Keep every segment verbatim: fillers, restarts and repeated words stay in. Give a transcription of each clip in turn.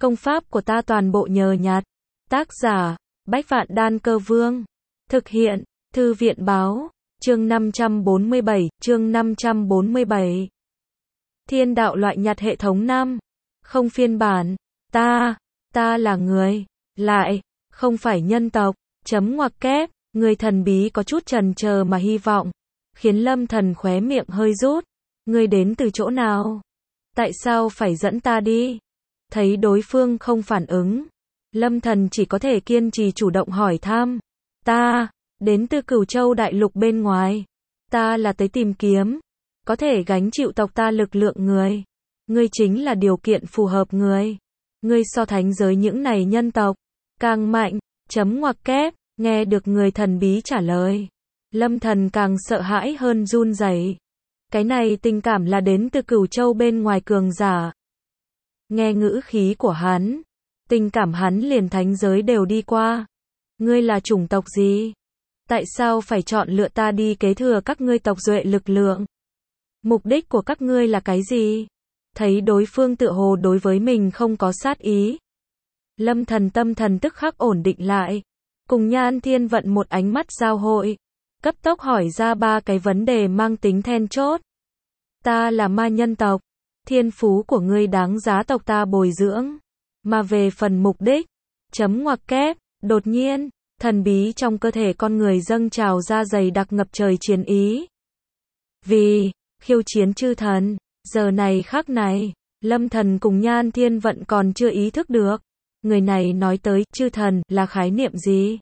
Công pháp của ta toàn bộ nhờ nhặt. Tác giả, Bách Vạn Đan Cơ Vương. Thực hiện, Thư viện Báo. Chương năm trăm bốn mươi bảy, chương năm trăm bốn mươi bảy. Thiên đạo loại nhặt hệ thống năm. Không phiên bản. Ta, ta là người. Lại, không phải nhân tộc. Chấm ngoặc kép. Người thần bí có chút chần chờ mà hy vọng. Khiến Lâm Thần khóe miệng hơi rút. Ngươi đến từ chỗ nào? Tại sao phải dẫn ta đi? Thấy đối phương không phản ứng. Lâm Thần chỉ có thể kiên trì chủ động hỏi thăm. Ta, đến từ Cửu Châu đại lục bên ngoài. Ta là tới tìm kiếm. Có thể gánh chịu tộc ta lực lượng người. Ngươi chính là điều kiện phù hợp người. Ngươi so thánh giới những này nhân tộc. Càng mạnh, chấm ngoặc kép, nghe được người thần bí trả lời. Lâm Thần càng sợ hãi hơn run rẩy. Cái này tình cảm là đến từ Cửu Châu bên ngoài cường giả. Nghe ngữ khí của hắn, tình cảm hắn liền thánh giới đều đi qua. Ngươi là chủng tộc gì? Tại sao phải chọn lựa ta đi kế thừa các ngươi tộc duệ lực lượng? Mục đích của các ngươi là cái gì? Thấy đối phương tựa hồ đối với mình không có sát ý. Lâm Thần tâm thần tức khắc ổn định lại. Cùng Nhan Thiên Vận một ánh mắt giao hội. Cấp tốc hỏi ra ba cái vấn đề mang tính then chốt. Ta là ma nhân tộc. Thiên phú của ngươi đáng giá tộc ta bồi dưỡng. Mà về phần mục đích, chấm ngoặc kép, đột nhiên, thần bí trong cơ thể con người dâng trào ra dày đặc ngập trời chiến ý. Vì, khiêu chiến chư thần, giờ này khắc này, Lâm Thần cùng Nhan Thiên Vận còn chưa ý thức được. Người này nói tới, chư thần, là khái niệm gì?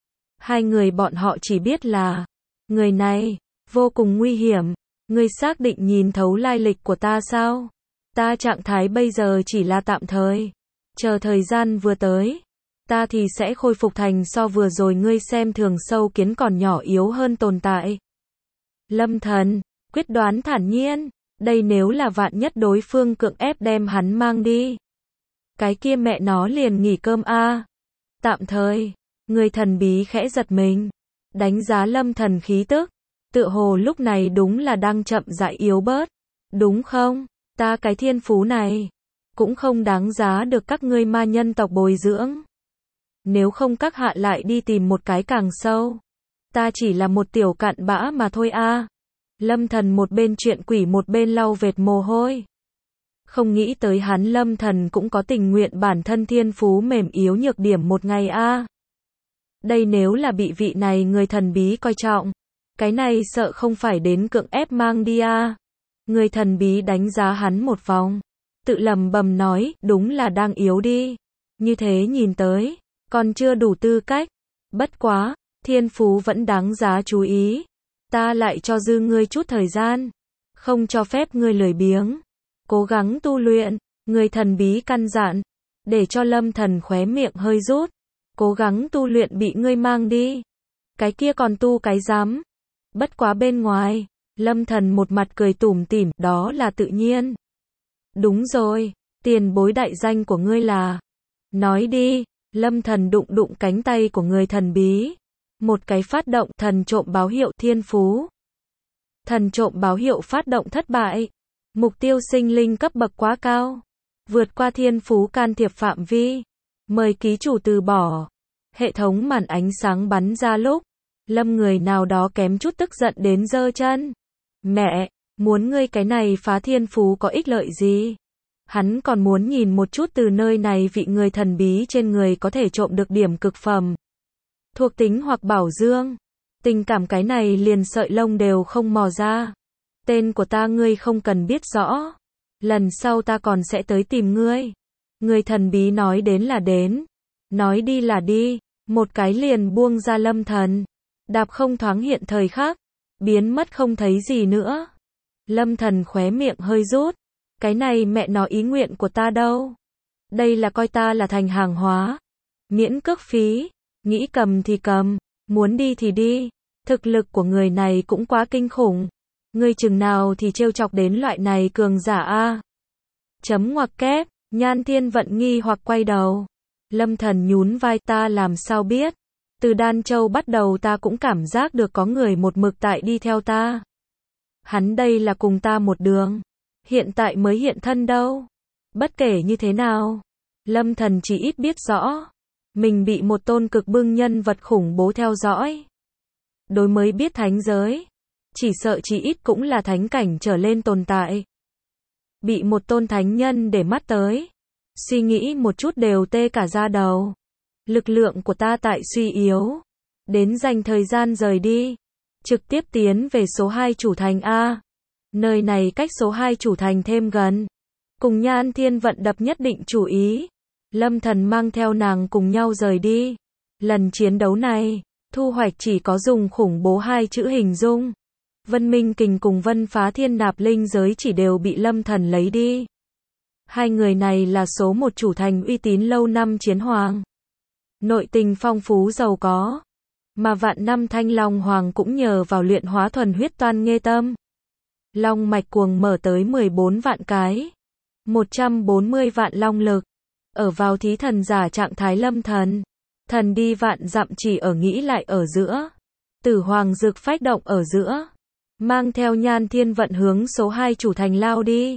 Hai người bọn họ chỉ biết là, người này, vô cùng nguy hiểm. Ngươi xác định nhìn thấu lai lịch của ta sao? Ta trạng thái bây giờ chỉ là tạm thời. Chờ thời gian vừa tới, ta thì sẽ khôi phục thành so vừa rồi ngươi xem thường sâu kiến còn nhỏ yếu hơn tồn tại. Lâm Thần, quyết đoán thản nhiên, đây nếu là vạn nhất đối phương cưỡng ép đem hắn mang đi. Cái kia mẹ nó liền nghỉ cơm a. À. Tạm thời, người thần bí khẽ giật mình, đánh giá Lâm Thần khí tức. Tựa hồ lúc này đúng là đang chậm rãi yếu bớt. Đúng không? Ta cái thiên phú này cũng không đáng giá được các ngươi ma nhân tộc bồi dưỡng. Nếu không các hạ lại đi tìm một cái càng sâu. Ta chỉ là một tiểu cặn bã mà thôi a. À. Lâm Thần một bên chuyện quỷ một bên lau vệt mồ hôi. Không nghĩ tới hắn Lâm Thần cũng có tình nguyện bản thân thiên phú mềm yếu nhược điểm một ngày a. À. Đây nếu là bị vị này người thần bí coi trọng. Cái này sợ không phải đến cưỡng ép mang đi à. Người thần bí đánh giá hắn một vòng. Tự lầm bầm nói, đúng là đang yếu đi. Như thế nhìn tới, còn chưa đủ tư cách. Bất quá, thiên phú vẫn đáng giá chú ý. Ta lại cho dư ngươi chút thời gian. Không cho phép ngươi lười biếng. Cố gắng tu luyện. Người thần bí căn dặn. Để cho Lâm Thần khóe miệng hơi rút. Cố gắng tu luyện bị ngươi mang đi. Cái kia còn tu cái dám. Bất quá bên ngoài, Lâm Thần một mặt cười tủm tỉm, đó là tự nhiên. Đúng rồi, tiền bối đại danh của ngươi là. Nói đi, Lâm Thần đụng đụng cánh tay của người thần bí. Một cái phát động thần trộm báo hiệu thiên phú. Thần trộm báo hiệu phát động thất bại. Mục tiêu sinh linh cấp bậc quá cao. Vượt qua thiên phú can thiệp phạm vi. Mời ký chủ từ bỏ. Hệ thống màn ánh sáng bắn ra lúc. Lâm người nào đó kém chút tức giận đến giơ chân. Mẹ, muốn ngươi cái này phá thiên phú có ích lợi gì? Hắn còn muốn nhìn một chút từ nơi này vị người thần bí trên người có thể trộm được điểm cực phẩm. Thuộc tính hoặc bảo dương. Tình cảm cái này liền sợi lông đều không mò ra. Tên của ta ngươi không cần biết rõ. Lần sau ta còn sẽ tới tìm ngươi. Người thần bí nói đến là đến. Nói đi là đi. Một cái liền buông ra Lâm Thần. Đạp không thoáng hiện thời khắc, biến mất không thấy gì nữa. Lâm Thần khóe miệng hơi rút. Cái này mẹ nó ý nguyện của ta đâu. Đây là coi ta là thành hàng hóa. Miễn cước phí. Nghĩ cầm thì cầm. Muốn đi thì đi. Thực lực của người này cũng quá kinh khủng. Ngươi chừng nào thì trêu chọc đến loại này cường giả a. Chấm ngoặc kép. Nhan Thiên Vận nghi hoặc quay đầu. Lâm Thần nhún vai, ta làm sao biết. Từ Đan Châu bắt đầu ta cũng cảm giác được có người một mực tại đi theo ta. Hắn đây là cùng ta một đường. Hiện tại mới hiện thân đâu. Bất kể như thế nào, Lâm Thần chỉ ít biết rõ, mình bị một tôn cực bưng nhân vật khủng bố theo dõi. Đối mới biết thánh giới, chỉ sợ chỉ ít cũng là thánh cảnh trở lên tồn tại. Bị một tôn thánh nhân để mắt tới, suy nghĩ một chút đều tê cả da đầu. Lực lượng của ta tại suy yếu, đến dành thời gian rời đi, trực tiếp tiến về số hai chủ thành A. Nơi này cách số hai chủ thành thêm gần. Cùng Nhan Thiên Vận đập nhất định chủ ý. Lâm Thần mang theo nàng cùng nhau rời đi. Lần chiến đấu này, thu hoạch chỉ có dùng khủng bố hai chữ hình dung. Vân Minh Kình cùng Vân Phá Thiên nạp linh giới chỉ đều bị Lâm Thần lấy đi. Hai người này là số một chủ thành uy tín lâu năm chiến hoàng. Nội tình phong phú giàu có. Mà vạn năm Thanh Long Hoàng cũng nhờ vào luyện hóa thuần huyết toan nghê tâm. Long mạch cuồng mở tới mười bốn vạn cái. một trăm bốn mươi vạn long lực. Ở vào thí thần giả trạng thái Lâm Thần. Thần đi vạn dặm chỉ ở nghĩ lại ở giữa. Tử hoàng dược phách động ở giữa. Mang theo Nhan Thiên Vận hướng số hai chủ thành lao đi.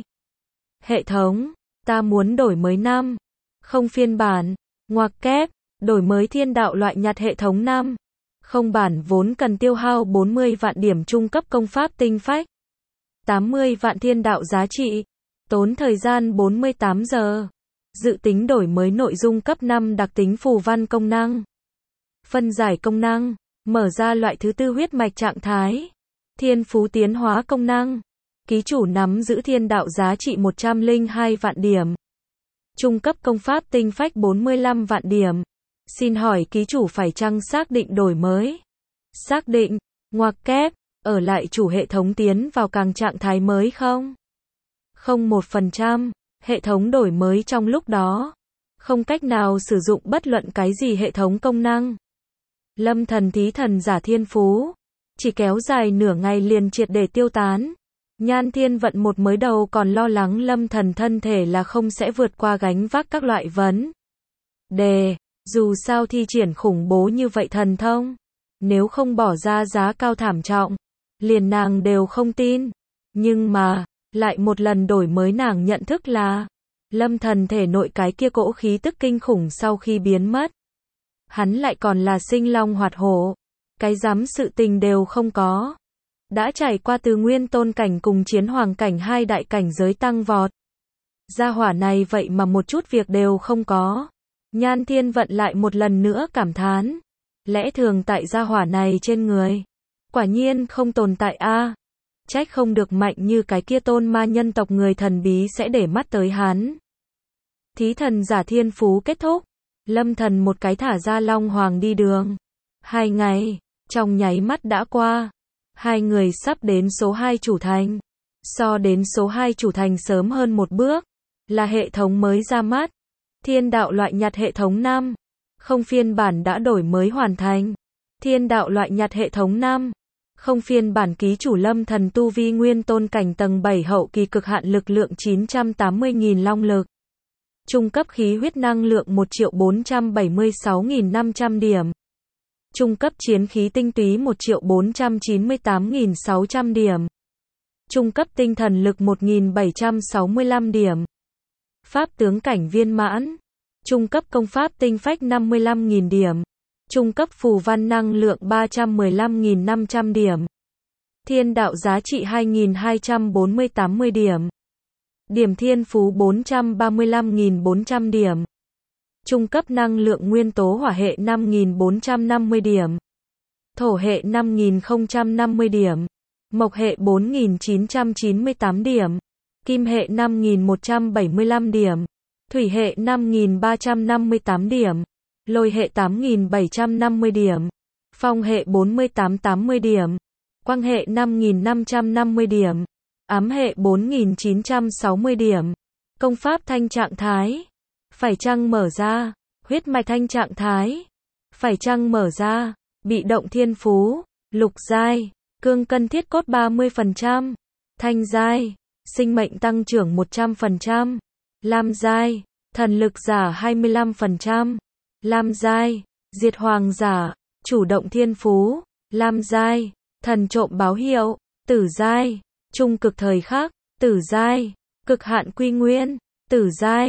Hệ thống, ta muốn đổi mới năm. Không phiên bản, ngoặc kép, đổi mới thiên đạo loại nhặt hệ thống năm. Không bản vốn cần tiêu hao bốn mươi vạn điểm trung cấp công pháp tinh phách. tám mươi vạn thiên đạo giá trị. Tốn thời gian bốn mươi tám giờ. Dự tính đổi mới nội dung cấp năm đặc tính phù văn công năng. Phân giải công năng. Mở ra loại thứ tư huyết mạch trạng thái. Thiên phú tiến hóa công năng. Ký chủ nắm giữ thiên đạo giá trị một trăm lẻ hai vạn điểm. Trung cấp công pháp tinh phách bốn mươi lăm vạn điểm. Xin hỏi ký chủ phải chăng xác định đổi mới? Xác định, ngoặc kép, ở lại chủ hệ thống tiến vào càng trạng thái mới không? Không một phần trăm, hệ thống đổi mới trong lúc đó. Không cách nào sử dụng bất luận cái gì hệ thống công năng. Lâm Thần thí thần giả thiên phú. Chỉ kéo dài nửa ngày liền triệt để tiêu tán. Nhan Thiên Vận một mới đầu còn lo lắng Lâm Thần thân thể là không sẽ vượt qua gánh vác các loại vấn đề. Dù sao thi triển khủng bố như vậy thần thông, nếu không bỏ ra giá cao thảm trọng, liền nàng đều không tin. Nhưng mà, lại một lần đổi mới nàng nhận thức là, Lâm Thần thể nội cái kia cỗ khí tức kinh khủng sau khi biến mất. Hắn lại còn là sinh long hoạt hổ, cái dám sự tình đều không có. Đã trải qua từ nguyên tôn cảnh cùng chiến hoàng cảnh hai đại cảnh giới tăng vọt. Gia hỏa này vậy mà một chút việc đều không có. Nhan Thiên Vận lại một lần nữa cảm thán. Lẽ thường tại gia hỏa này trên người. Quả nhiên không tồn tại a. À. Trách không được mạnh như cái kia tôn ma nhân tộc người thần bí sẽ để mắt tới hắn. Thí thần giả thiên phú kết thúc. Lâm Thần một cái thả ra Long Hoàng đi đường. Hai ngày, trong nháy mắt đã qua. Hai người sắp đến số hai chủ thành. So đến số hai chủ thành sớm hơn một bước. Là hệ thống mới ra mắt. Thiên đạo loại nhặt hệ thống năm. Không phiên bản đã đổi mới hoàn thành. Thiên đạo loại nhặt hệ thống năm. Không phiên bản ký chủ Lâm Thần tu vi nguyên tôn cảnh tầng bảy hậu kỳ cực hạn lực lượng chín trăm tám mươi nghìn long lực. Trung cấp khí huyết năng lượng một triệu bốn trăm bảy mươi sáu nghìn năm trăm điểm. Trung cấp chiến khí tinh túy một triệu bốn trăm chín mươi tám nghìn sáu trăm điểm. Trung cấp tinh thần lực một nghìn bảy trăm sáu mươi lăm điểm. Pháp tướng cảnh viên mãn. Trung cấp công pháp tinh phách năm mươi lăm nghìn điểm. Trung cấp phù văn năng lượng ba trăm mười lăm nghìn năm trăm điểm. Thiên đạo giá trị hai nghìn hai trăm bốn mươi tám mươi điểm. Điểm thiên phú bốn trăm ba mươi lăm nghìn bốn trăm điểm. Trung cấp năng lượng nguyên tố hỏa hệ năm nghìn bốn trăm năm mươi điểm. Thổ hệ năm nghìn không trăm năm mươi điểm. Mộc hệ bốn nghìn chín trăm chín mươi tám điểm. Kim hệ năm nghìn một trăm bảy mươi lăm điểm. Thủy hệ năm nghìn ba trăm năm mươi tám điểm. Lôi hệ tám nghìn bảy trăm năm mươi điểm. Phong hệ bốn nghìn tám trăm tám mươi điểm. Quang hệ năm nghìn năm trăm năm mươi điểm. Ám hệ bốn nghìn chín trăm sáu mươi điểm. Công pháp thanh trạng thái. Phải chăng mở ra. Huyết mạch thanh trạng thái. Phải chăng mở ra. Bị động thiên phú. Lục giai. Cương cân thiết cốt ba mươi phần trăm. Thanh giai. Sinh mệnh tăng trưởng một trăm phần trăm. Lam giai. Thần lực giả hai mươi lăm phần trăm. Lam giai. Diệt hoàng giả. Chủ động thiên phú. Lam giai. Thần trộm báo hiệu. Tử giai. Trung cực thời khắc. Tử giai. Cực hạn quy nguyên. Tử giai.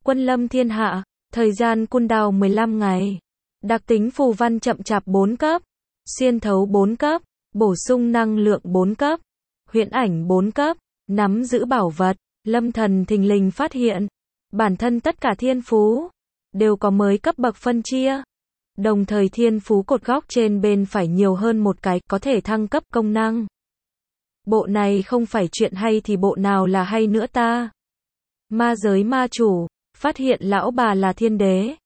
Quân lâm thiên hạ, thời gian cun đào mười lăm ngày. Đặc tính phù văn chậm chạp bốn cấp, xuyên thấu bốn cấp, bổ sung năng lượng bốn cấp, huyễn ảnh bốn cấp, nắm giữ bảo vật. Lâm Thần thình lình phát hiện, bản thân tất cả thiên phú đều có mới cấp bậc phân chia. Đồng thời thiên phú cột góc trên bên phải nhiều hơn một cái, có thể thăng cấp công năng. Bộ này không phải chuyện hay thì bộ nào là hay nữa ta? Ma giới ma chủ, phát hiện lão bà là thiên đế.